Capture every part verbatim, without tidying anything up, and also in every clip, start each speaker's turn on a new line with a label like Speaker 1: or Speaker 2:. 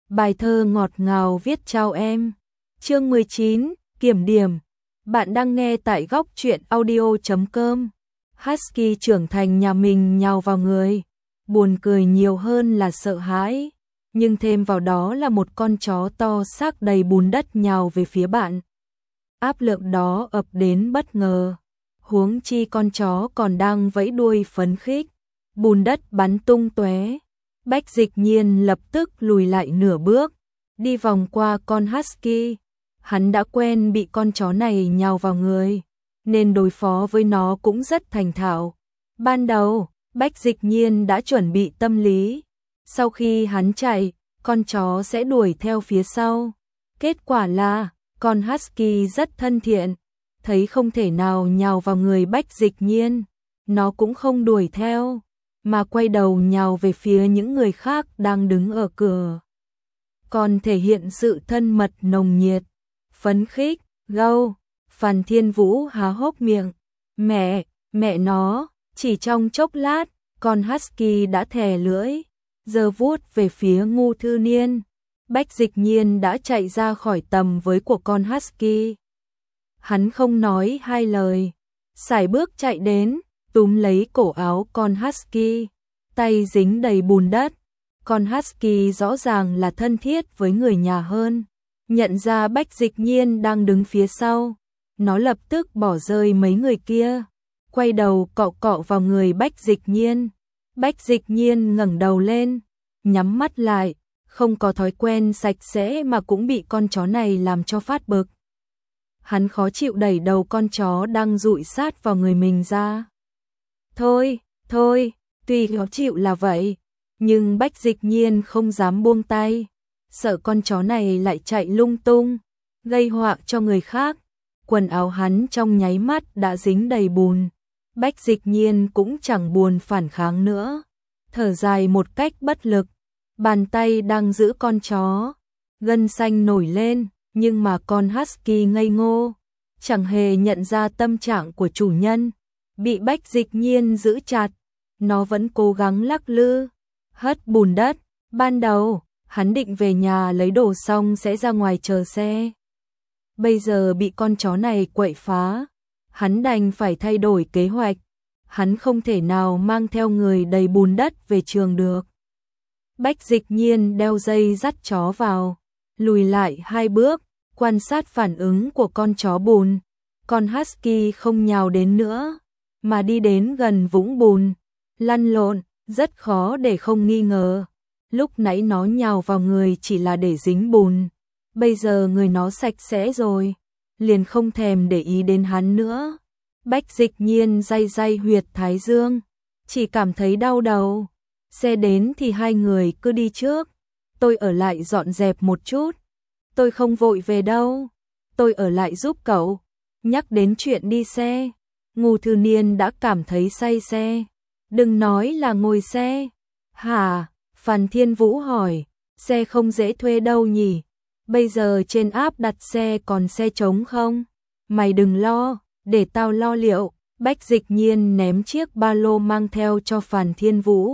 Speaker 1: Bài thơ ngọt ngào viết chào em. Chương mười chín, kiểm điểm. Bạn đang nghe tại góc truyện audio chấm com. Husky trưởng thành nhà mình nhào vào người, buồn cười nhiều hơn là sợ hãi, nhưng thêm vào đó là một con chó to xác đầy bùn đất nhào về phía bạn. Áp lực đó ập đến bất ngờ, huống chi con chó còn đang vẫy đuôi phấn khích, bùn đất bắn tung tóe. Bách Dịch Nhiên lập tức lùi lại nửa bước, đi vòng qua con Husky. Hắn đã quen bị con chó này nhào vào người, nên đối phó với nó cũng rất thành thạo. Ban đầu, Bách Dịch Nhiên đã chuẩn bị tâm lý, sau khi hắn chạy, con chó sẽ đuổi theo phía sau. Kết quả là, con Husky rất thân thiện, thấy không thể nào nhào vào người Bách Dịch Nhiên, nó cũng không đuổi theo, mà quay đầu nhào về phía những người khác đang đứng ở cửa. Còn thể hiện sự thân mật nồng nhiệt, phấn khích, gâu. Phan Thiên Vũ há hốc miệng, mẹ, mẹ nó, chỉ trong chốc lát, con Husky đã thè lưỡi, giơ vuốt về phía Ngô Thư Niên. Bách Dịch Nhiên đã chạy ra khỏi tầm với của con Husky. Hắn không nói hai lời, sải bước chạy đến, túm lấy cổ áo con Husky, tay dính đầy bùn đất. Con Husky rõ ràng là thân thiết với người nhà hơn, nhận ra Bách Dịch Nhiên đang đứng phía sau, nó lập tức bỏ rơi mấy người kia, quay đầu cọ cọ vào người Bách Dịch Nhiên. Bách Dịch Nhiên ngẩng đầu lên, nhắm mắt lại, không có thói quen sạch sẽ mà cũng bị con chó này làm cho phát bực. Hắn khó chịu đẩy đầu con chó đang dụi sát vào người mình ra. Thôi, thôi, tuy khó chịu là vậy, nhưng Bách Dịch Nhiên không dám buông tay, sợ con chó này lại chạy lung tung, gây họa cho người khác. Quần áo hắn trong nháy mắt đã dính đầy bùn. Bách Dịch Nhiên cũng chẳng buồn phản kháng nữa, thở dài một cách bất lực, bàn tay đang giữ con chó, gân xanh nổi lên, nhưng mà con Husky ngây ngô, chẳng hề nhận ra tâm trạng của chủ nhân, bị Bách Dịch Nhiên giữ chặt, nó vẫn cố gắng lắc lư, hất bùn đất. Ban đầu, hắn định về nhà lấy đồ xong sẽ ra ngoài chờ xe. Bây giờ bị con chó này quậy phá, hắn đành phải thay đổi kế hoạch. Hắn không thể nào mang theo người đầy bùn đất về trường được. Bách Dịch Nhiên đeo dây dắt chó vào, lùi lại hai bước, quan sát phản ứng của con chó bùn. Con Husky không nhào đến nữa, mà đi đến gần vũng bùn, lăn lộn, rất khó để không nghi ngờ. Lúc nãy nó nhào vào người chỉ là để dính bùn, bây giờ người nó sạch sẽ rồi, liền không thèm để ý đến hắn nữa. Bách Dịch Nhiên day day huyệt thái dương, chỉ cảm thấy đau đầu. Xe đến thì hai người cứ đi trước, tôi ở lại dọn dẹp một chút. Tôi không vội về đâu, tôi ở lại giúp cậu. Nhắc đến chuyện đi xe, Ngô Thư Niên đã cảm thấy say xe. Đừng nói là ngồi xe. Hả? Phan Thiên Vũ hỏi, xe không dễ thuê đâu nhỉ? Bây giờ trên app đặt xe còn xe trống không? Mày đừng lo, để tao lo liệu. Bách Dịch Nhiên ném chiếc ba lô mang theo cho Phan Thiên Vũ.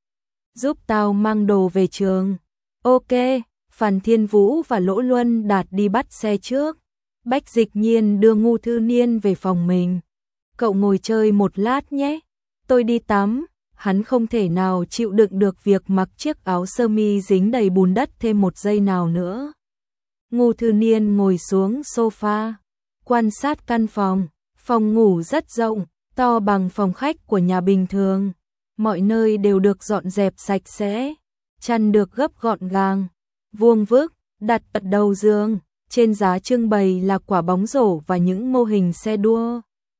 Speaker 1: Giúp tao mang đồ về trường. Ok, Phan Thiên Vũ và Lỗ Luân Đạt đi bắt xe trước. Bách Dịch Nhiên đưa Ngô Thư Niên về phòng mình. Cậu ngồi chơi một lát nhé, tôi đi tắm. Hắn không thể nào chịu đựng được việc mặc chiếc áo sơ mi dính đầy bùn đất thêm một giây nào nữa. Ngô Thư Niên ngồi xuống sofa, quan sát căn phòng. Phòng ngủ rất rộng, to bằng phòng khách của nhà bình thường. Mọi nơi đều được dọn dẹp sạch sẽ, chăn được gấp gọn gàng, vuông vức, đặt ở đầu giường. Trên giá trưng bày là quả bóng rổ và những mô hình xe đua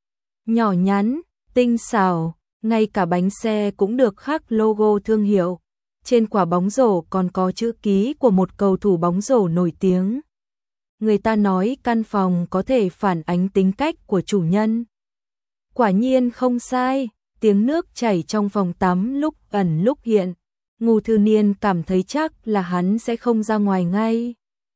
Speaker 1: nhỏ nhắn, tinh xảo. Ngay cả bánh xe cũng được khắc logo thương hiệu. Trên quả bóng rổ còn có chữ ký của một cầu thủ bóng rổ nổi tiếng. Người ta nói căn phòng có thể phản ánh tính cách của chủ nhân. Quả nhiên không sai, tiếng nước chảy trong phòng tắm lúc ẩn lúc hiện. Ngô Thư Niên cảm thấy chắc là hắn sẽ không ra ngoài ngay.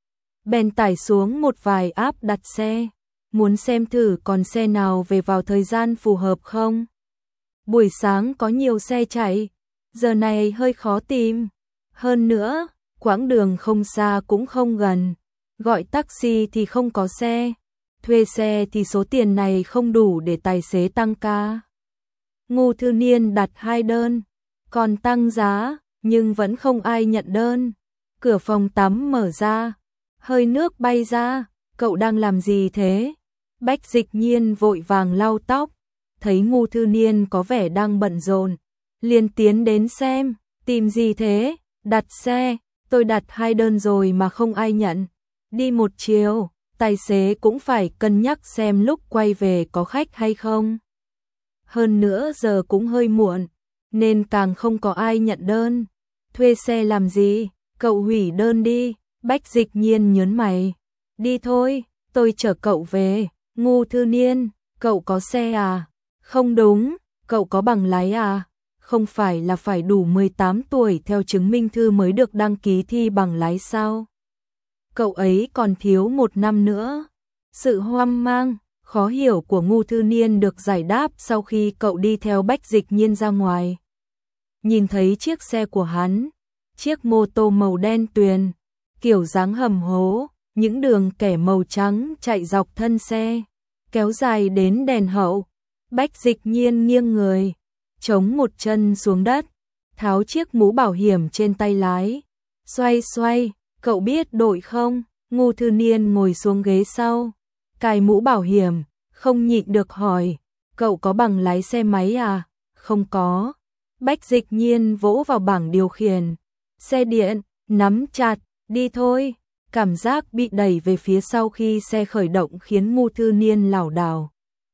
Speaker 1: Bèn tải xuống một vài app đặt xe, muốn xem thử còn xe nào về vào thời gian phù hợp không. Buổi sáng có nhiều xe chạy, giờ này hơi khó tìm. Hơn nữa, quãng đường không xa cũng không gần, gọi taxi thì không có xe, thuê xe thì số tiền này không đủ để tài xế tăng ca. Ngô Thư Niên đặt hai đơn, còn tăng giá, nhưng vẫn không ai nhận đơn. Cửa phòng tắm mở ra, hơi nước bay ra, cậu đang làm gì thế? Bách Dịch Nhiên vội vàng lau tóc, thấy Ngô Thư Niên có vẻ đang bận rộn, liền tiến đến xem, tìm gì thế? Đặt xe, tôi đặt hai đơn rồi mà không ai nhận. Đi một chiều, tài xế cũng phải cân nhắc xem lúc quay về có khách hay không. Hơn nữa giờ cũng hơi muộn, nên càng không có ai nhận đơn. Thuê xe làm gì? Cậu hủy đơn đi. Bách Dịch Nhiên nhớn mày. Đi thôi, tôi chở cậu về. Ngô Thư Niên, cậu có xe à? Không đúng, cậu có bằng lái à? Không phải là phải đủ mười tám tuổi theo chứng minh thư mới được đăng ký thi bằng lái sao? Cậu ấy còn thiếu một năm nữa. Sự hoang mang, khó hiểu của Ngô Thư Niên được giải đáp sau khi cậu đi theo Bách Dịch Nhiên ra ngoài. Nhìn thấy chiếc xe của hắn, chiếc mô tô màu đen tuyền, kiểu dáng hầm hố, những đường kẻ màu trắng chạy dọc thân xe, kéo dài đến đèn hậu. Bách Dịch Nhiên nghiêng người, chống một chân xuống đất, tháo chiếc mũ bảo hiểm trên tay lái, xoay xoay, cậu biết đội không? Ngô Thư Niên ngồi xuống ghế sau, cài mũ bảo hiểm, không nhịn được hỏi, cậu có bằng lái xe máy à? Không có. Bách Dịch Nhiên vỗ vào bảng điều khiển, xe điện, nắm chặt, đi thôi. Cảm giác bị đẩy về phía sau khi xe khởi động khiến Ngô Thư Niên lảo đảo.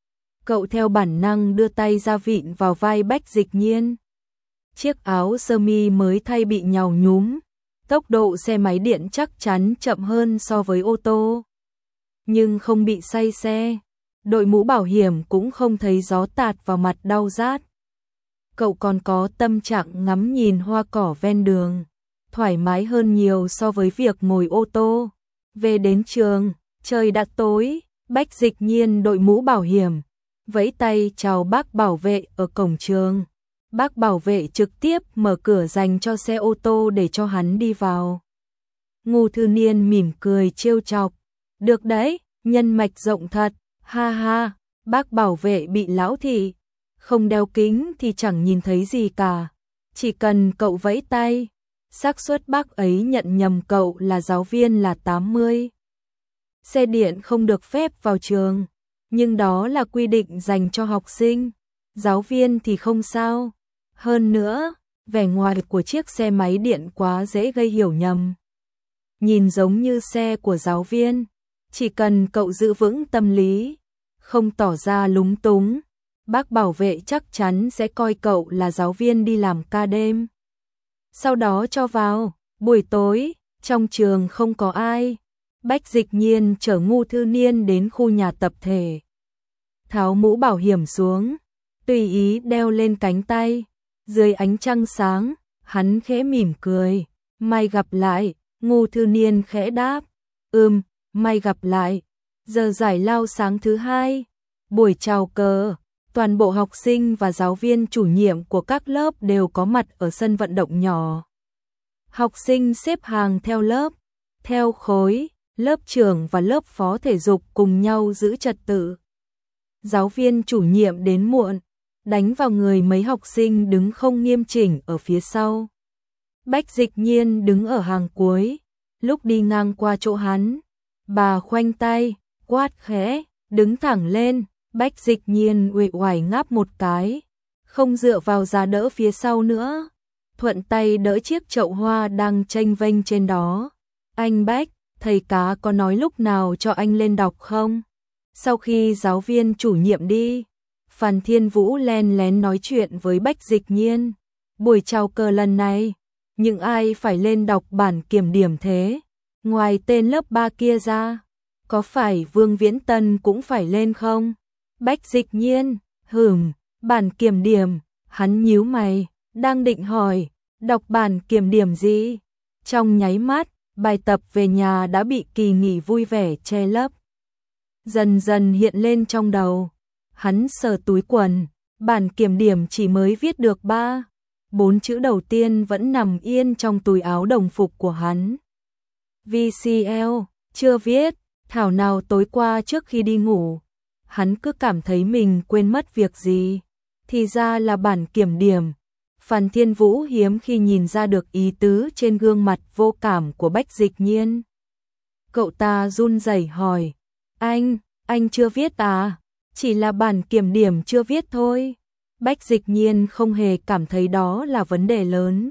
Speaker 1: Cậu theo bản năng đưa tay ra vịn vào vai Bách Dịch Nhiên. Chiếc áo sơ mi mới thay bị nhàu nhúm, tốc độ xe máy điện chắc chắn chậm hơn so với ô tô. Nhưng không bị say xe, đội mũ bảo hiểm cũng không thấy gió tạt vào mặt đau rát. Cậu còn có tâm trạng ngắm nhìn hoa cỏ ven đường, thoải mái hơn nhiều so với việc ngồi ô tô. Về đến trường, trời đã tối, Bách Dịch Nhiên đội mũ bảo hiểm, vẫy tay chào bác bảo vệ ở cổng trường. Bác bảo vệ trực tiếp mở cửa dành cho xe ô tô để cho hắn đi vào. Ngô Thư Niên mỉm cười trêu chọc, được đấy, nhân mạch rộng thật, ha ha. Bác bảo vệ bị lão thị, không đeo kính thì chẳng nhìn thấy gì cả, chỉ cần cậu vẫy tay, xác suất bác ấy nhận nhầm cậu là giáo viên là tám mươi. Xe điện không được phép vào trường, nhưng đó là quy định dành cho học sinh, giáo viên thì không sao. Hơn nữa, vẻ ngoài của chiếc xe máy điện quá dễ gây hiểu nhầm. Nhìn giống như xe của giáo viên, chỉ cần cậu giữ vững tâm lý, không tỏ ra lúng túng, bác bảo vệ chắc chắn sẽ coi cậu là giáo viên đi làm ca đêm. Sau đó cho vào. Buổi tối, trong trường không có ai, Bách Dịch Nhiên chở Ngô Thư Niên đến khu nhà tập thể. Tháo mũ bảo hiểm xuống, tùy ý đeo lên cánh tay. Dưới ánh trăng sáng, hắn khẽ mỉm cười, mai gặp lại. Ngô Thư Niên khẽ đáp, ừm, mai gặp lại. Giờ giải lao sáng thứ hai, buổi chào cờ, toàn bộ học sinh và giáo viên chủ nhiệm của các lớp đều có mặt ở sân vận động nhỏ. Học sinh xếp hàng theo lớp, theo khối, lớp trưởng và lớp phó thể dục cùng nhau giữ trật tự. Giáo viên chủ nhiệm đến muộn, đánh vào người mấy học sinh đứng không nghiêm chỉnh ở phía sau. Bách Dịch Nhiên đứng ở hàng cuối, lúc đi ngang qua chỗ hắn, bà khoanh tay, quát khẽ, đứng thẳng lên. Bách Dịch Nhiên uể oải ngáp một cái, không dựa vào giá đỡ phía sau nữa, thuận tay đỡ chiếc chậu hoa đang chênh vênh trên đó. Anh Bách, thầy cá có nói lúc nào cho anh lên đọc không? Sau khi giáo viên chủ nhiệm đi, Phan Thiên Vũ len lén nói chuyện với Bách Dịch Nhiên. Buổi chào cờ lần này, những ai phải lên đọc bản kiểm điểm thế? Ngoài tên lớp ba kia ra, có phải Vương Viễn Tân cũng phải lên không? Bách Dịch Nhiên, hửm, bản kiểm điểm, hắn nhíu mày, đang định hỏi, đọc bản kiểm điểm gì? Trong nháy mắt, bài tập về nhà đã bị kỳ nghỉ vui vẻ che lấp. Dần dần hiện lên trong đầu, hắn sờ túi quần, bản kiểm điểm chỉ mới viết được ba bốn chữ đầu tiên vẫn nằm yên trong túi áo đồng phục của hắn. vê xê lờ, chưa viết, thảo nào tối qua trước khi đi ngủ, hắn cứ cảm thấy mình quên mất việc gì, thì ra là bản kiểm điểm. Phan Thiên Vũ hiếm khi nhìn ra được ý tứ trên gương mặt vô cảm của Bách Dịch Nhiên. Cậu ta run rẩy hỏi, anh, anh chưa viết à? Chỉ là bản kiểm điểm chưa viết thôi. Bách Dịch Nhiên không hề cảm thấy đó là vấn đề lớn.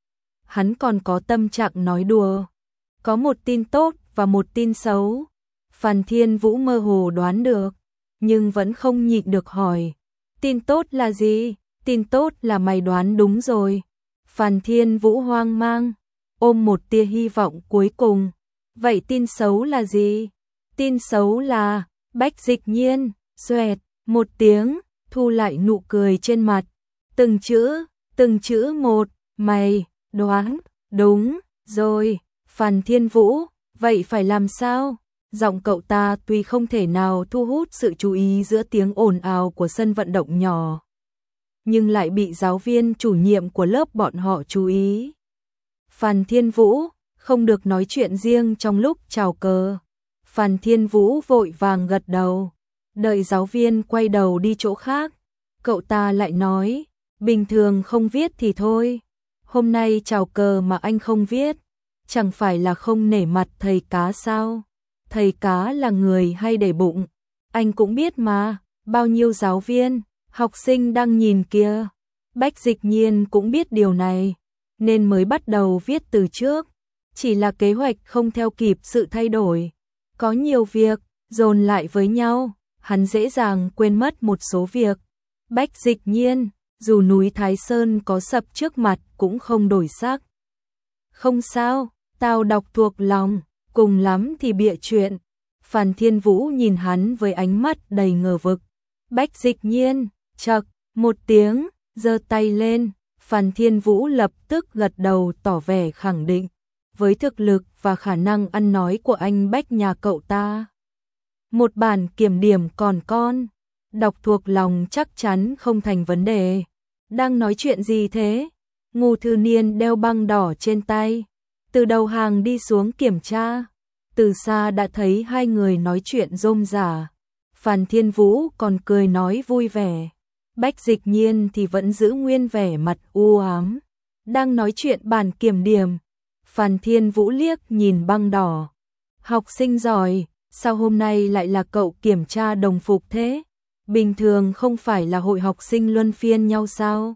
Speaker 1: Hắn còn có tâm trạng nói đùa. Có một tin tốt và một tin xấu. Phan Thiên Vũ mơ hồ đoán được, nhưng vẫn không nhịn được hỏi. Tin tốt là gì? Tin tốt là mày đoán đúng rồi. Phan Thiên Vũ hoang mang, ôm một tia hy vọng cuối cùng. Vậy tin xấu là gì? Tin xấu là, Bách Dịch Nhiên, xoẹt, một tiếng, thu lại nụ cười trên mặt. Từng chữ, từng chữ một, mày, đoán, đúng, rồi. Phan Thiên Vũ, vậy phải làm sao? Giọng cậu ta tuy không thể nào thu hút sự chú ý giữa tiếng ồn ào của sân vận động nhỏ, nhưng lại bị giáo viên chủ nhiệm của lớp bọn họ chú ý. Phan Thiên Vũ, không được nói chuyện riêng trong lúc chào cờ. Phan Thiên Vũ vội vàng gật đầu, đợi giáo viên quay đầu đi chỗ khác. Cậu ta lại nói, bình thường không viết thì thôi, hôm nay chào cờ mà anh không viết, chẳng phải là không nể mặt thầy Cá sao? Thầy Cá là người hay để bụng, anh cũng biết mà, bao nhiêu giáo viên, học sinh đang nhìn kia. Bách Dịch Nhiên cũng biết điều này, nên mới bắt đầu viết từ trước, chỉ là kế hoạch không theo kịp sự thay đổi. Có nhiều việc, dồn lại với nhau, hắn dễ dàng quên mất một số việc. Bách Dịch Nhiên, dù núi Thái Sơn có sập trước mặt cũng không đổi sắc. Không sao, tao đọc thuộc lòng, cùng lắm thì bịa chuyện. Phan Thiên Vũ nhìn hắn với ánh mắt đầy ngờ vực. Bách Dịch Nhiên, chậc, một tiếng, giơ tay lên. Phan Thiên Vũ lập tức gật đầu tỏ vẻ khẳng định. Với thực lực và khả năng ăn nói của anh Bách nhà cậu ta, một bản kiểm điểm còn con, đọc thuộc lòng chắc chắn không thành vấn đề. Đang nói chuyện gì thế? Ngô Thư Niên đeo băng đỏ trên tay, từ đầu hàng đi xuống kiểm tra. Từ xa đã thấy hai người nói chuyện rôm rả. Phan Thiên Vũ còn cười nói vui vẻ. Bách Dịch Nhiên thì vẫn giữ nguyên vẻ mặt u ám. Đang nói chuyện bản kiểm điểm. Phan Thiên Vũ liếc nhìn băng đỏ. Học sinh giỏi, sao hôm nay lại là cậu kiểm tra đồng phục thế? Bình thường không phải là hội học sinh luân phiên nhau sao?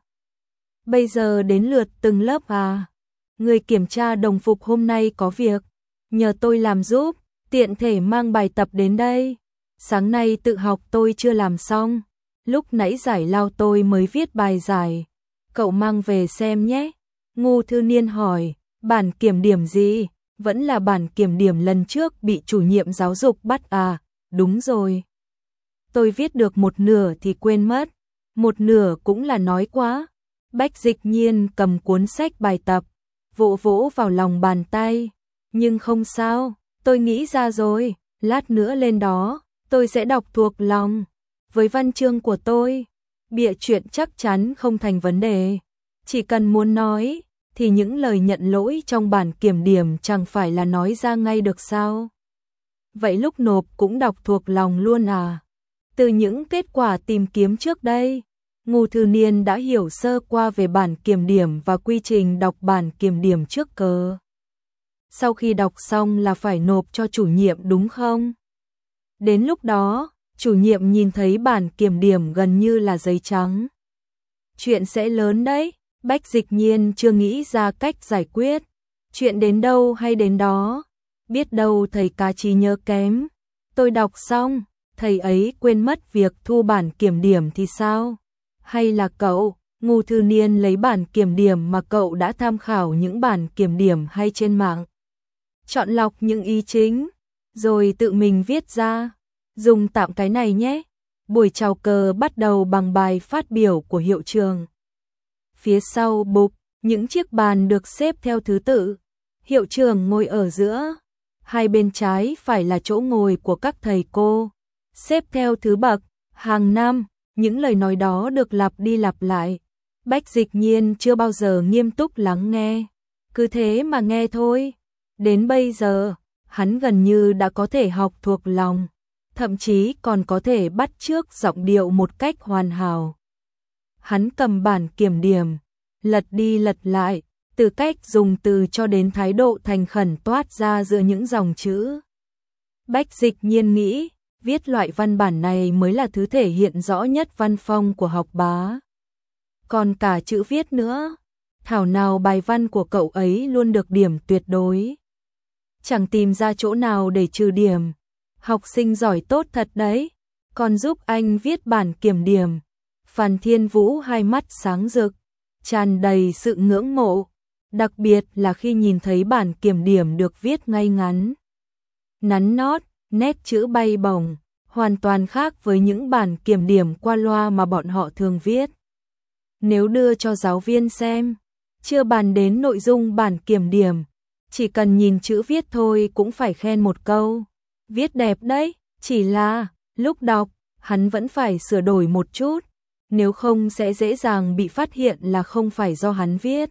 Speaker 1: Bây giờ đến lượt từng lớp à? Người kiểm tra đồng phục hôm nay có việc, nhờ tôi làm giúp, tiện thể mang bài tập đến đây. Sáng nay tự học tôi chưa làm xong, lúc nãy giải lao tôi mới viết bài giải. Cậu mang về xem nhé. Ngô Thư Niên hỏi, bản kiểm điểm gì? Vẫn là bản kiểm điểm lần trước bị chủ nhiệm giáo dục bắt à? Đúng rồi. Tôi viết được một nửa thì quên mất, một nửa cũng là nói quá. Bách Dịch Nhiên cầm cuốn sách bài tập, vỗ vỗ vào lòng bàn tay. Nhưng không sao, tôi nghĩ ra rồi, lát nữa lên đó, tôi sẽ đọc thuộc lòng. Với văn chương của tôi, bịa chuyện chắc chắn không thành vấn đề. Chỉ cần muốn nói, thì những lời nhận lỗi trong bản kiểm điểm chẳng phải là nói ra ngay được sao? Vậy lúc nộp cũng đọc thuộc lòng luôn à? Từ những kết quả tìm kiếm trước đây, Ngô Thư Niên đã hiểu sơ qua về bản kiểm điểm và quy trình đọc bản kiểm điểm trước cờ. Sau khi đọc xong là phải nộp cho chủ nhiệm đúng không? Đến lúc đó, chủ nhiệm nhìn thấy bản kiểm điểm gần như là giấy trắng. Chuyện sẽ lớn đấy, Bách Dịch Nhiên chưa nghĩ ra cách giải quyết. Chuyện đến đâu hay đến đó, biết đâu thầy Cá trí nhớ kém. Tôi đọc xong, thầy ấy quên mất việc thu bản kiểm điểm thì sao? Hay là cậu, Ngô Thư Niên lấy bản kiểm điểm mà cậu đã tham khảo những bản kiểm điểm hay trên mạng, chọn lọc những ý chính, rồi tự mình viết ra. Dùng tạm cái này nhé. Buổi chào cờ bắt đầu bằng bài phát biểu của hiệu trưởng. Phía sau bục, những chiếc bàn được xếp theo thứ tự. Hiệu trưởng ngồi ở giữa. Hai bên trái phải là chỗ ngồi của các thầy cô, xếp theo thứ bậc. Hàng năm, những lời nói đó được lặp đi lặp lại. Bách Dịch Nhiên chưa bao giờ nghiêm túc lắng nghe, cứ thế mà nghe thôi. Đến bây giờ, hắn gần như đã có thể học thuộc lòng, thậm chí còn có thể bắt chước giọng điệu một cách hoàn hảo. Hắn cầm bản kiểm điểm, lật đi lật lại, từ cách dùng từ cho đến thái độ thành khẩn toát ra giữa những dòng chữ. Bách Dịch Nhiên nghĩ, viết loại văn bản này mới là thứ thể hiện rõ nhất văn phong của học bá. Còn cả chữ viết nữa, thảo nào bài văn của cậu ấy luôn được điểm tuyệt đối. Chẳng tìm ra chỗ nào để trừ điểm. Học sinh giỏi tốt thật đấy, còn giúp anh viết bản kiểm điểm. Phan Thiên Vũ hai mắt sáng rực, tràn đầy sự ngưỡng mộ, đặc biệt là khi nhìn thấy bản kiểm điểm được viết ngay ngắn, nắn nót, nét chữ bay bổng, hoàn toàn khác với những bản kiểm điểm qua loa mà bọn họ thường viết. Nếu đưa cho giáo viên xem, chưa bàn đến nội dung bản kiểm điểm, chỉ cần nhìn chữ viết thôi cũng phải khen một câu. Viết đẹp đấy, chỉ là, lúc đọc, hắn vẫn phải sửa đổi một chút, nếu không sẽ dễ dàng bị phát hiện là không phải do hắn viết.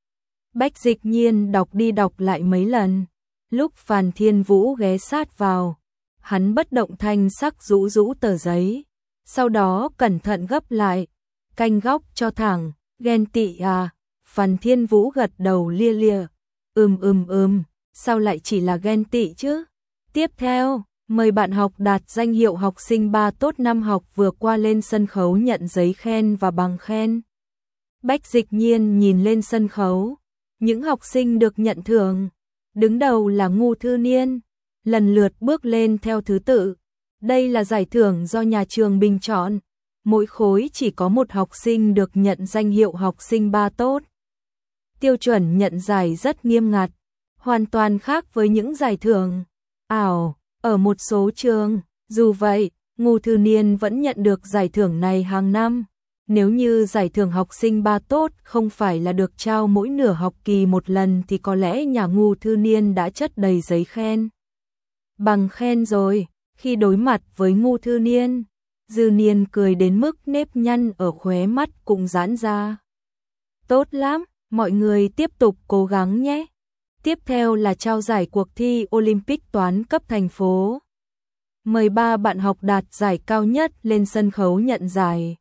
Speaker 1: Bách Dịch Nhiên đọc đi đọc lại mấy lần, lúc Phan Thiên Vũ ghé sát vào, hắn bất động thanh sắc rũ rũ tờ giấy, sau đó cẩn thận gấp lại, canh góc cho thẳng, ghen tị à, Phan Thiên Vũ gật đầu lia lịa, ừm ừm ừm, sao lại chỉ là ghen tị chứ? Tiếp theo, mời bạn học đạt danh hiệu học sinh ba tốt năm học vừa qua lên sân khấu nhận giấy khen và bằng khen. Bách Dịch Nhiên nhìn lên sân khấu, những học sinh được nhận thưởng, đứng đầu là Ngô Thư Niên, lần lượt bước lên theo thứ tự. Đây là giải thưởng do nhà trường bình chọn, mỗi khối chỉ có một học sinh được nhận danh hiệu học sinh ba tốt. Tiêu chuẩn nhận giải rất nghiêm ngặt, hoàn toàn khác với những giải thưởng ảo ở một số trường. Dù vậy, Ngô Thư Niên vẫn nhận được giải thưởng này hàng năm. Nếu như giải thưởng học sinh ba tốt không phải là được trao mỗi nửa học kỳ một lần thì có lẽ nhà Ngô Thư Niên đã chất đầy giấy khen, bằng khen rồi. Khi đối mặt với Ngô Thư Niên, Dư Niên cười đến mức nếp nhăn ở khóe mắt cũng giãn ra. Tốt lắm, mọi người tiếp tục cố gắng nhé. Tiếp theo là trao giải cuộc thi Olympic toán cấp thành phố. Mời ba bạn học đạt giải cao nhất lên sân khấu nhận giải.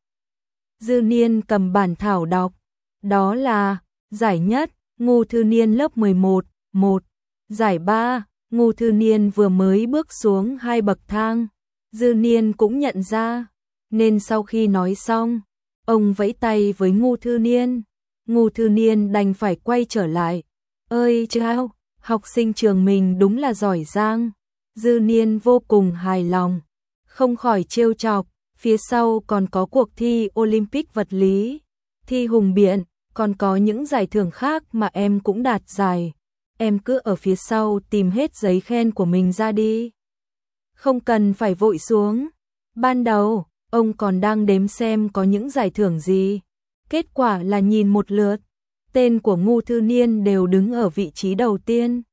Speaker 1: Dư Niên cầm bản thảo đọc. Đó là giải nhất, Ngô Thư Niên lớp mười một, một. Giải ba, Ngô Thư Niên vừa mới bước xuống hai bậc thang. Dư Niên cũng nhận ra, nên sau khi nói xong, ông vẫy tay với Ngô Thư Niên. Ngô Thư Niên đành phải quay trở lại. Ơi chao, học sinh trường mình đúng là giỏi giang. Dư Niên vô cùng hài lòng, không khỏi trêu chọc. Phía sau còn có cuộc thi Olympic vật lý, thi hùng biện, còn có những giải thưởng khác mà em cũng đạt giải. Em cứ ở phía sau tìm hết giấy khen của mình ra đi. Không cần phải vội xuống. Ban đầu, ông còn đang đếm xem có những giải thưởng gì. Kết quả là nhìn một lượt, tên của Ngô Thư Niên đều đứng ở vị trí đầu tiên.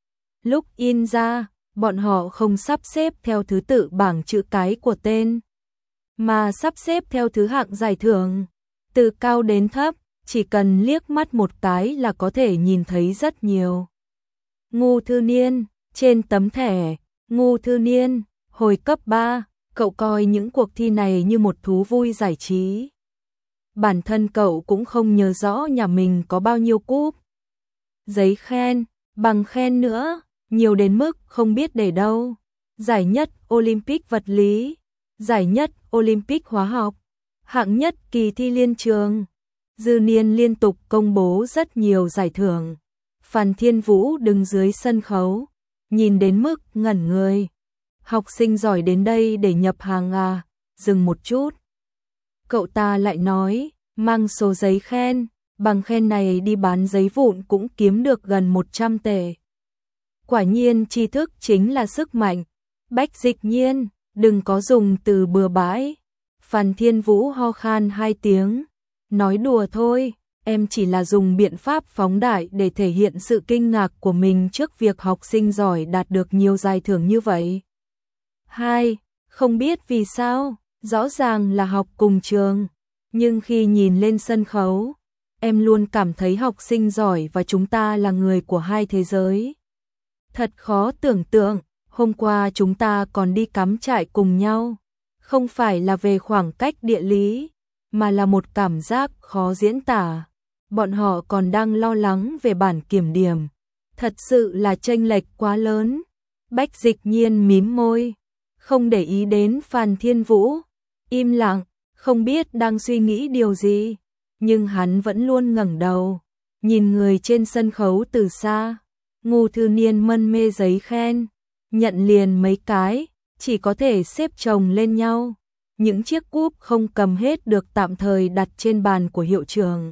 Speaker 1: Lúc in ra, bọn họ không sắp xếp theo thứ tự bảng chữ cái của tên, mà sắp xếp theo thứ hạng giải thưởng, từ cao đến thấp, chỉ cần liếc mắt một cái là có thể nhìn thấy rất nhiều. Ngô Thư Niên, trên tấm thẻ, Ngô Thư Niên, hồi cấp ba, cậu coi những cuộc thi này như một thú vui giải trí. Bản thân cậu cũng không nhớ rõ nhà mình có bao nhiêu cúp, giấy khen, bằng khen nữa, nhiều đến mức không biết để đâu. Giải nhất Olympic vật lý, giải nhất Olympic hóa học, hạng nhất kỳ thi liên trường. Dư Niên liên tục công bố rất nhiều giải thưởng. Phan Thiên Vũ đứng dưới sân khấu, nhìn đến mức ngẩn người. Học sinh giỏi đến đây để nhập hàng à? Dừng một chút, cậu ta lại nói, mang số giấy khen, bằng khen này đi bán giấy vụn cũng kiếm được gần một trăm tệ. Quả nhiên tri thức chính là sức mạnh. Bách Dịch Nhiên, đừng có dùng từ bừa bãi. Phan Thiên Vũ ho khan hai tiếng, nói đùa thôi, em chỉ là dùng biện pháp phóng đại để thể hiện sự kinh ngạc của mình trước việc học sinh giỏi đạt được nhiều giải thưởng như vậy. Hai, không biết vì sao, rõ ràng là học cùng trường, Nhưng khi nhìn lên sân khấu, em luôn cảm thấy học sinh giỏi và chúng ta là người của hai thế giới. Thật khó tưởng tượng, hôm qua chúng ta còn đi cắm trại cùng nhau. Không phải là về khoảng cách địa lý, mà là một cảm giác khó diễn tả. Bọn họ còn đang lo lắng về bản kiểm điểm. Thật sự là chênh lệch quá lớn. Bách Dịch Nhiên mím môi, không để ý đến Phan Thiên Vũ, im lặng, không biết đang suy nghĩ điều gì, nhưng hắn vẫn luôn ngẩng đầu, nhìn người trên sân khấu từ xa. Ngô Thư Niên mân mê giấy khen, nhận liền mấy cái, chỉ có thể xếp chồng lên nhau. Những chiếc cúp không cầm hết được tạm thời đặt trên bàn của hiệu trưởng.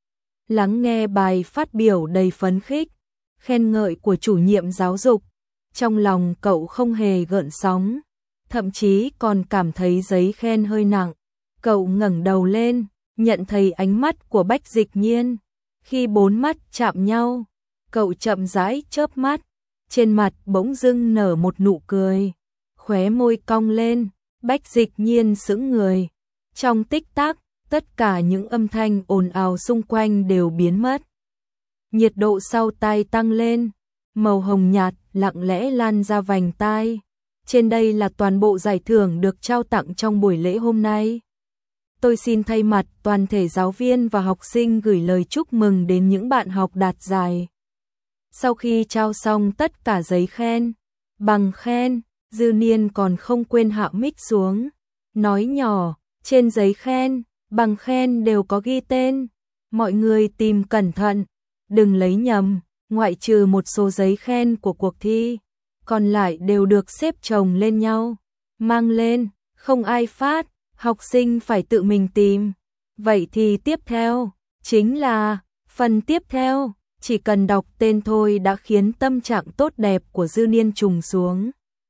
Speaker 1: Lắng nghe bài phát biểu đầy phấn khích, khen ngợi của chủ nhiệm giáo dục, trong lòng cậu không hề gợn sóng, thậm chí còn cảm thấy giấy khen hơi nặng. Cậu ngẩng đầu lên, nhận thấy ánh mắt của Bách Dịch Nhiên. Khi bốn mắt chạm nhau, cậu chậm rãi chớp mắt, trên mặt bỗng dưng nở một nụ cười, khóe môi cong lên. Bách Dịch Nhiên sững người. Trong tích tắc, tất cả những âm thanh ồn ào xung quanh đều biến mất. Nhiệt độ sau tai tăng lên, màu hồng nhạt lặng lẽ lan ra vành tai. Trên đây là toàn bộ giải thưởng được trao tặng trong buổi lễ hôm nay. Tôi xin thay mặt toàn thể giáo viên và học sinh gửi lời chúc mừng đến những bạn học đạt giải. Sau khi trao xong tất cả giấy khen, bằng khen, Dư Niên còn không quên hạ mic xuống, nói nhỏ, trên giấy khen, bằng khen đều có ghi tên. Mọi người tìm cẩn thận, đừng lấy nhầm, ngoại trừ một số giấy khen của cuộc thi, còn lại đều được xếp chồng lên nhau. Mang lên, không ai phát, học sinh phải tự mình tìm. Vậy thì tiếp theo, chính là, phần tiếp theo, chỉ cần đọc tên thôi đã khiến tâm trạng tốt đẹp của Dư Niên trùng xuống.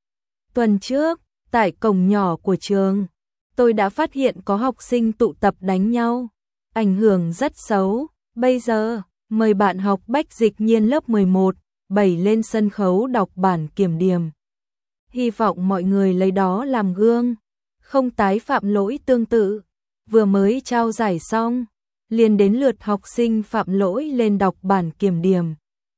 Speaker 1: Tuần trước, tại cổng nhỏ của trường, tôi đã phát hiện có học sinh tụ tập đánh nhau, ảnh hưởng rất xấu. Bây giờ, mời bạn học Bách Dịch Nhiên lớp mười một, bảy lên sân khấu đọc bản kiểm điểm. Hy vọng mọi người lấy đó làm gương, không tái phạm lỗi tương tự. Vừa mới trao giải xong, liền đến lượt học sinh phạm lỗi lên đọc bản kiểm điểm.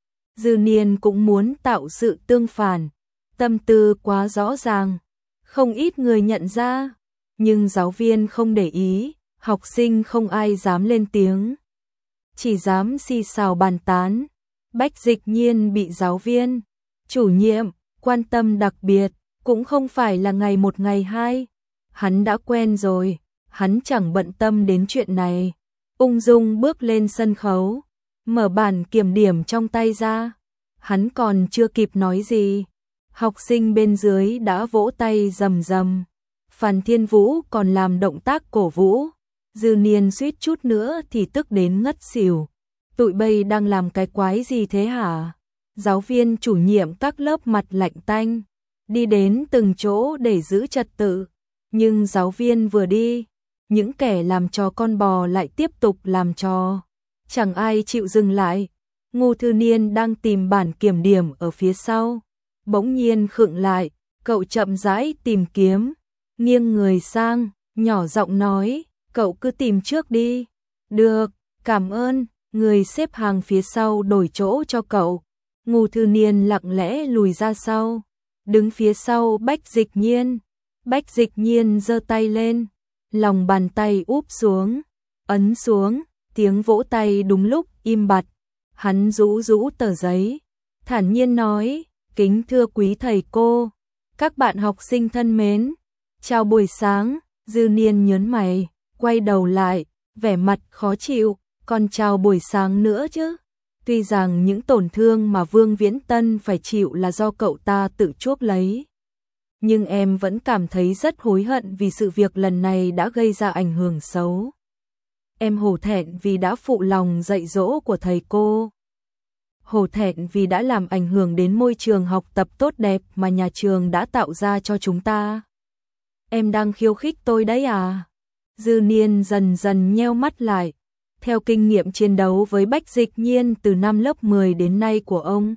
Speaker 1: Dư Niên cũng muốn tạo sự tương phản, tâm tư quá rõ ràng, không ít người nhận ra, nhưng giáo viên không để ý, học sinh không ai dám lên tiếng, chỉ dám xì xào bàn tán. Bách Dịch Nhiên bị giáo viên, chủ nhiệm quan tâm đặc biệt, cũng không phải là ngày một ngày hai, hắn đã quen rồi, hắn chẳng bận tâm đến chuyện này, ung dung bước lên sân khấu, mở bản kiểm điểm trong tay ra. Hắn còn chưa kịp nói gì, học sinh bên dưới đã vỗ tay rầm rầm. Phan Thiên Vũ còn làm động tác cổ vũ. Dư Niên suýt chút nữa thì tức đến ngất xỉu. Tụi bây đang làm cái quái gì thế hả? Giáo viên chủ nhiệm các lớp mặt lạnh tanh, đi đến từng chỗ để giữ trật tự. Nhưng giáo viên vừa đi, những kẻ làm trò con bò lại tiếp tục làm trò. Chẳng ai chịu dừng lại. Ngô Thư Niên đang tìm bản kiểm điểm ở phía sau, bỗng nhiên khựng lại, cậu chậm rãi tìm kiếm, nghiêng người sang, nhỏ giọng nói, cậu cứ tìm trước đi. Được, cảm ơn. Người xếp hàng phía sau đổi chỗ cho cậu. Ngô Thư Niên lặng lẽ lùi ra sau, đứng phía sau Bách Dịch Nhiên. Bách Dịch Nhiên giơ tay lên, lòng bàn tay úp xuống, ấn xuống, tiếng vỗ tay đúng lúc im bặt. Hắn rũ rũ tờ giấy, thản nhiên nói, kính thưa quý thầy cô, các bạn học sinh thân mến, chào buổi sáng. Dư Niên nhớn mày, quay đầu lại, vẻ mặt khó chịu, còn chào buổi sáng nữa chứ. Tuy rằng những tổn thương mà Vương Viễn Tân phải chịu là do cậu ta tự chuốc lấy, nhưng em vẫn cảm thấy rất hối hận vì sự việc lần này đã gây ra ảnh hưởng xấu. Em hổ thẹn vì đã phụ lòng dạy dỗ của thầy cô. Hổ thẹn vì đã làm ảnh hưởng đến môi trường học tập tốt đẹp mà nhà trường đã tạo ra cho chúng ta. Em đang khiêu khích tôi đấy à? Dư Niên dần dần nheo mắt lại. Theo kinh nghiệm chiến đấu với Bách Dịch Nhiên từ năm lớp mười đến nay của ông,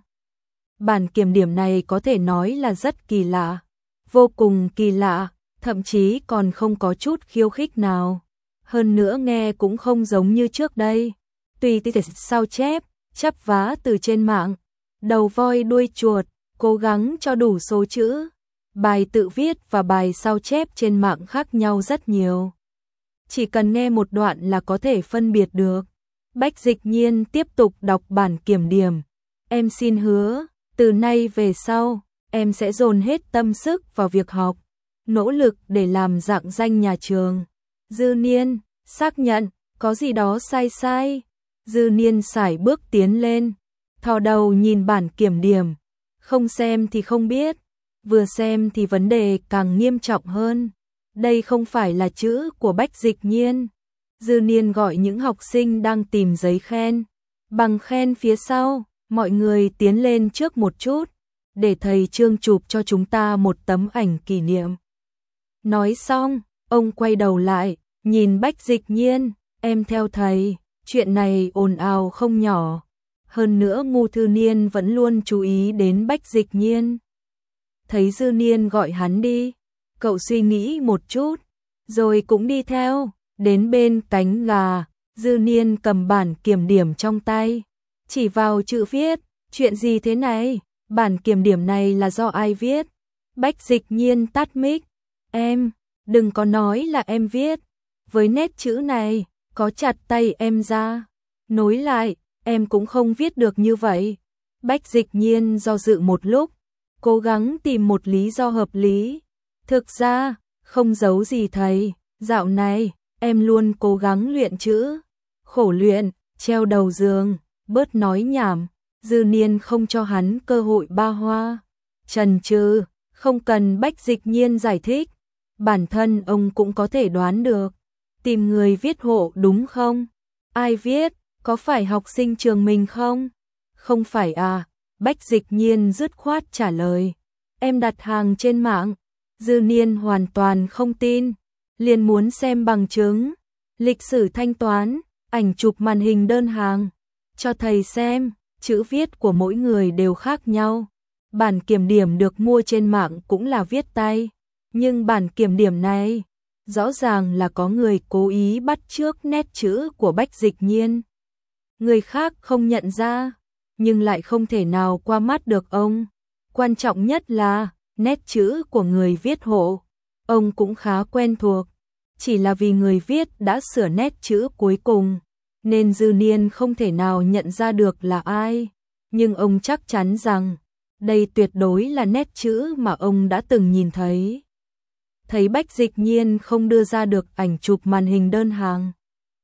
Speaker 1: bản kiểm điểm này có thể nói là rất kỳ lạ, vô cùng kỳ lạ, thậm chí còn không có chút khiêu khích nào. Hơn nữa nghe cũng không giống như trước đây. Tùy tiện sao chép, chắp vá từ trên mạng, đầu voi đuôi chuột, cố gắng cho đủ số chữ. Bài tự viết và bài sao chép trên mạng khác nhau rất nhiều. Chỉ cần nghe một đoạn là có thể phân biệt được. Bách Dịch Nhiên tiếp tục đọc bản kiểm điểm. Em xin hứa, từ nay về sau, em sẽ dồn hết tâm sức vào việc học, nỗ lực để làm rạng danh nhà trường. Dư Niên, xác nhận, có gì đó sai sai. Dư Niên sải bước tiến lên, thò đầu nhìn bản kiểm điểm. Không xem thì không biết, vừa xem thì vấn đề càng nghiêm trọng hơn. Đây không phải là chữ của Bách Dịch Nhiên. Dư Niên gọi những học sinh đang tìm giấy khen. Bằng khen phía sau, mọi người tiến lên trước một chút, để thầy Trương chụp cho chúng ta một tấm ảnh kỷ niệm. Nói xong, ông quay đầu lại, nhìn Bách Dịch Nhiên, em theo thầy, chuyện này ồn ào không nhỏ. Hơn nữa Ngô Thư Niên vẫn luôn chú ý đến Bách Dịch Nhiên. Thấy Dư Niên gọi hắn đi, cậu suy nghĩ một chút, rồi cũng đi theo, đến bên cánh gà. Dư Niên cầm bản kiểm điểm trong tay, chỉ vào chữ viết, chuyện gì thế này, bản kiểm điểm này là do ai viết? Bách Dịch Nhiên tắt mic, em, đừng có nói là em viết, với nét chữ này, có chặt tay em ra, nối lại, em cũng không viết được như vậy. Bách Dịch Nhiên do dự một lúc, cố gắng tìm một lý do hợp lý. Thực ra, không giấu gì thầy, dạo này, em luôn cố gắng luyện chữ, khổ luyện, treo đầu giường, bớt nói nhảm. Dư Niên không cho hắn cơ hội ba hoa. Chần chừ, không cần Bách Dịch Nhiên giải thích, bản thân ông cũng có thể đoán được. Tìm người viết hộ đúng không? Ai viết, có phải học sinh trường mình không? Không phải à, Bách Dịch Nhiên dứt khoát trả lời. Em đặt hàng trên mạng. Dư Niên hoàn toàn không tin, liền muốn xem bằng chứng, lịch sử thanh toán, ảnh chụp màn hình đơn hàng. Cho thầy xem, chữ viết của mỗi người đều khác nhau. Bản kiểm điểm được mua trên mạng cũng là viết tay, nhưng bản kiểm điểm này, rõ ràng là có người cố ý bắt chước nét chữ của Bách Dịch Nhiên. Người khác không nhận ra, nhưng lại không thể nào qua mắt được ông. Quan trọng nhất là, nét chữ của người viết hộ, ông cũng khá quen thuộc. Chỉ là vì người viết đã sửa nét chữ cuối cùng, nên Dư Niên không thể nào nhận ra được là ai. Nhưng ông chắc chắn rằng, đây tuyệt đối là nét chữ mà ông đã từng nhìn thấy. Thấy Bách Dịch Nhiên không đưa ra được ảnh chụp màn hình đơn hàng,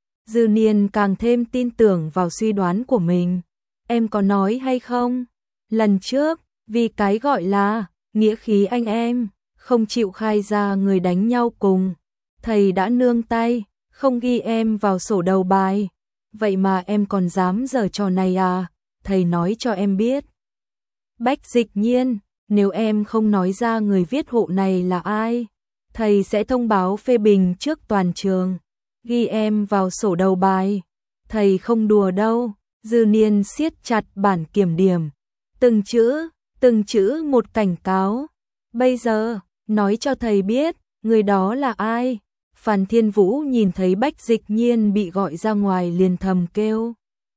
Speaker 1: Dư Niên càng thêm tin tưởng vào suy đoán của mình. Em có nói hay không? Lần trước, vì cái gọi là nghĩa khí anh em, không chịu khai ra người đánh nhau cùng, thầy đã nương tay, không ghi em vào sổ đầu bài. Vậy mà em còn dám giở trò này à? Thầy nói cho em biết. Bách Dịch Nhiên, nếu em không nói ra người viết hộ này là ai, thầy sẽ thông báo phê bình trước toàn trường, ghi em vào sổ đầu bài. Thầy không đùa đâu. Dư Niên siết chặt bản kiểm điểm, từng chữ, từng chữ một cảnh cáo. Bây giờ, nói cho thầy biết, người đó là ai? Phan Thiên Vũ nhìn thấy Bách Dịch Nhiên bị gọi ra ngoài liền thầm kêu.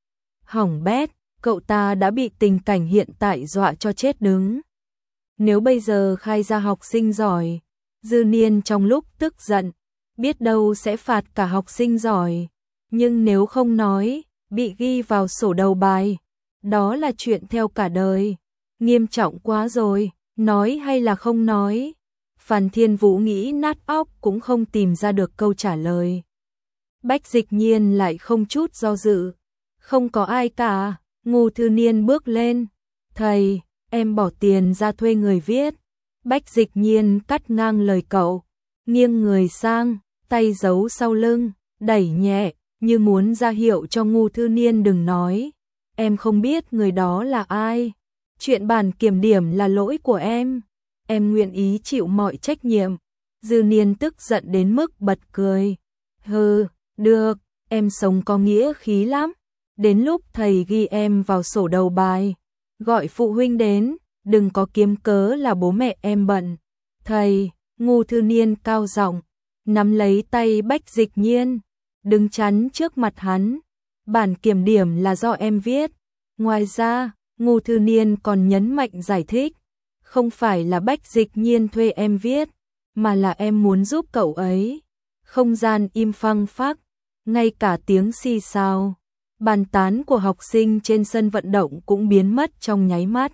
Speaker 1: Hỏng bét, cậu ta đã bị tình cảnh hiện tại dọa cho chết đứng. Nếu bây giờ khai ra học sinh giỏi, Dư Niên trong lúc tức giận, biết đâu sẽ phạt cả học sinh giỏi. Nhưng nếu không nói, bị ghi vào sổ đầu bài, đó là chuyện theo cả đời. Nghiêm trọng quá rồi, nói hay là không nói? Phan Thiên Vũ nghĩ nát óc cũng không tìm ra được câu trả lời. Bách Dịch Nhiên lại không chút do dự. Không có ai cả. Ngô Thư Niên bước lên. Thầy, em bỏ tiền ra thuê người viết. Bách Dịch Nhiên cắt ngang lời cậu, nghiêng người sang, tay giấu sau lưng, đẩy nhẹ, như muốn ra hiệu cho Ngô Thư Niên đừng nói. Em không biết người đó là ai. Chuyện bản kiểm điểm là lỗi của em. Em nguyện ý chịu mọi trách nhiệm. Dư Niên tức giận đến mức bật cười. Hừ, được, em sống có nghĩa khí lắm. Đến lúc thầy ghi em vào sổ đầu bài, gọi phụ huynh đến, đừng có kiếm cớ là bố mẹ em bận. Thầy, Ngô Thư Niên cao giọng, nắm lấy tay Bách Dịch Nhiên. đứng chắn trước mặt hắn. Bản kiểm điểm là do em viết. Ngoài ra, Ngô Thư Niên còn nhấn mạnh giải thích. Không phải là Bách Dịch Nhiên thuê em viết, mà là em muốn giúp cậu ấy. Không gian im phăng phắc, ngay cả tiếng xì xào, bàn tán của học sinh trên sân vận động cũng biến mất trong nháy mắt.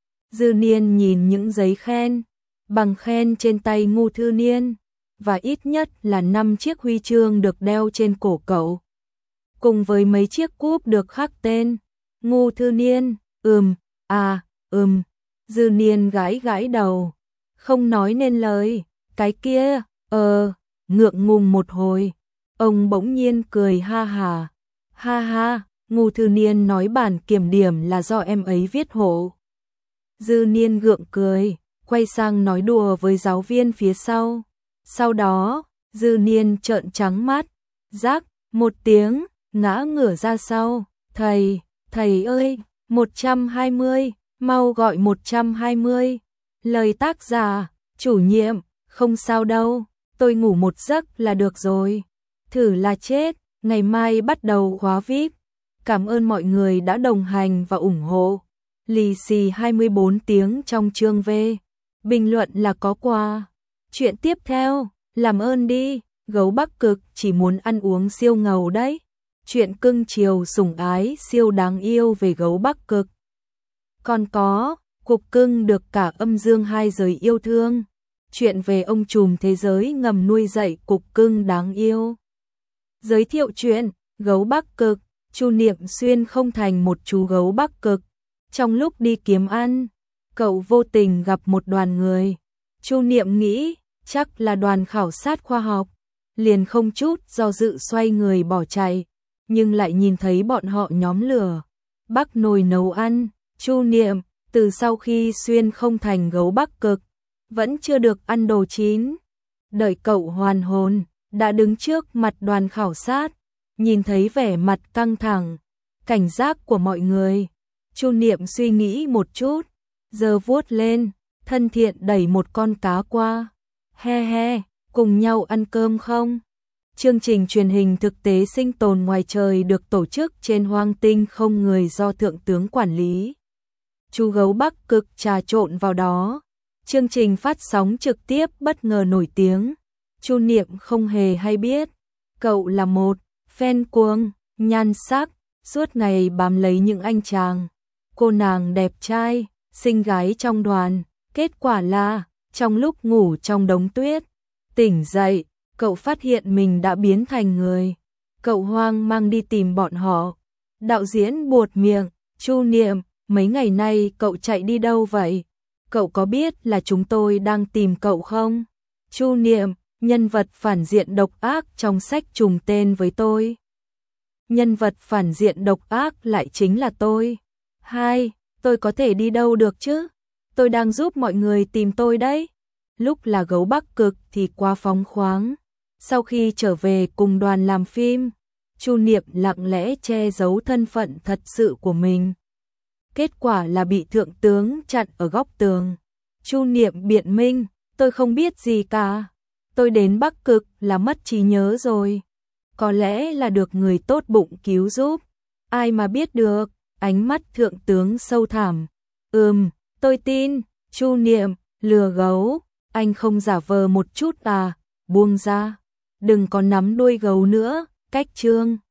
Speaker 1: Dư Niên nhìn những giấy khen, bằng khen trên tay Ngô Thư Niên, và ít nhất là năm chiếc huy chương được đeo trên cổ cậu. Cùng với mấy chiếc cúp được khắc tên. Ngô Thư Niên, ừm, à, ừm. Dư Niên gãi gãi đầu, không nói nên lời. Cái kia, ờ, ngượng ngùng một hồi. Ông bỗng nhiên cười ha hà. Ha ha, Ngô Thư Niên nói bản kiểm điểm là do em ấy viết hộ. Dư Niên gượng cười, quay sang nói đùa với giáo viên phía sau. Sau đó, Dư Niên trợn trắng mắt, rắc một tiếng, ngã ngửa ra sau. Thầy, thầy ơi, một trăm hai mươi, mau gọi một trăm hai mươi. Lời tác giả, chủ nhiệm, không sao đâu, tôi ngủ một giấc là được rồi. Thử là chết, ngày mai bắt đầu khóa vi ai pi. Cảm ơn mọi người đã đồng hành và ủng hộ. Lì xì hai mươi bốn tiếng trong chương V. Bình luận là có quà. Chuyện tiếp theo, làm ơn đi, gấu Bắc Cực chỉ muốn ăn uống siêu ngầu đấy. Chuyện cưng chiều sủng ái siêu đáng yêu về gấu Bắc Cực. Còn có, cục cưng được cả âm dương hai giới yêu thương. Chuyện về ông trùm thế giới ngầm nuôi dạy cục cưng đáng yêu. Giới thiệu chuyện, gấu Bắc Cực, Chu Niệm Xuyên không thành một chú gấu Bắc Cực. Trong lúc đi kiếm ăn, cậu vô tình gặp một đoàn người. Chu Niệm nghĩ, chắc là đoàn khảo sát khoa học. Liền không chút do dự xoay người bỏ chạy, nhưng lại nhìn thấy bọn họ nhóm lửa, bắc nồi nấu ăn. Chu Niệm, từ sau khi Xuyên không thành gấu Bắc Cực, vẫn chưa được ăn đồ chín. Đợi cậu hoàn hồn, đã đứng trước mặt đoàn khảo sát, nhìn thấy vẻ mặt căng thẳng, cảnh giác của mọi người. Chu Niệm suy nghĩ một chút, giơ vuốt lên, thân thiện đẩy một con cá qua. He he, cùng nhau ăn cơm không? Chương trình truyền hình thực tế sinh tồn ngoài trời được tổ chức trên hoang tinh không người do Thượng tướng quản lý. Chú gấu Bắc Cực trà trộn vào đó. Chương trình phát sóng trực tiếp bất ngờ nổi tiếng. Chu Niệm không hề hay biết, cậu là một fan cuồng, nhan sắc, suốt ngày bám lấy những anh chàng, cô nàng đẹp trai, xinh gái trong đoàn. Kết quả là, trong lúc ngủ trong đống tuyết, tỉnh dậy, cậu phát hiện mình đã biến thành người. Cậu hoang mang đi tìm bọn họ. Đạo diễn buột miệng, Chu Niệm, mấy ngày nay cậu chạy đi đâu vậy? Cậu có biết là chúng tôi đang tìm cậu không? Chu Niệm, nhân vật phản diện độc ác trong sách trùng tên với tôi. Nhân vật phản diện độc ác lại chính là tôi. Hai, tôi có thể đi đâu được chứ? Tôi đang giúp mọi người tìm tôi đấy. Lúc là gấu Bắc Cực thì quá phóng khoáng. Sau khi trở về cùng đoàn làm phim, Chu Niệm lặng lẽ che giấu thân phận thật sự của mình. Kết quả là bị thượng tướng chặn ở góc tường. Chu Niệm biện minh, tôi không biết gì cả. Tôi đến Bắc Cực là mất trí nhớ rồi. Có lẽ là được người tốt bụng cứu giúp. Ai mà biết được, ánh mắt thượng tướng sâu thẳm. Ừm, tôi tin, Chu Niệm, lừa gấu, anh không giả vờ một chút à, buông ra. Đừng có nắm đuôi gấu nữa, cách chương.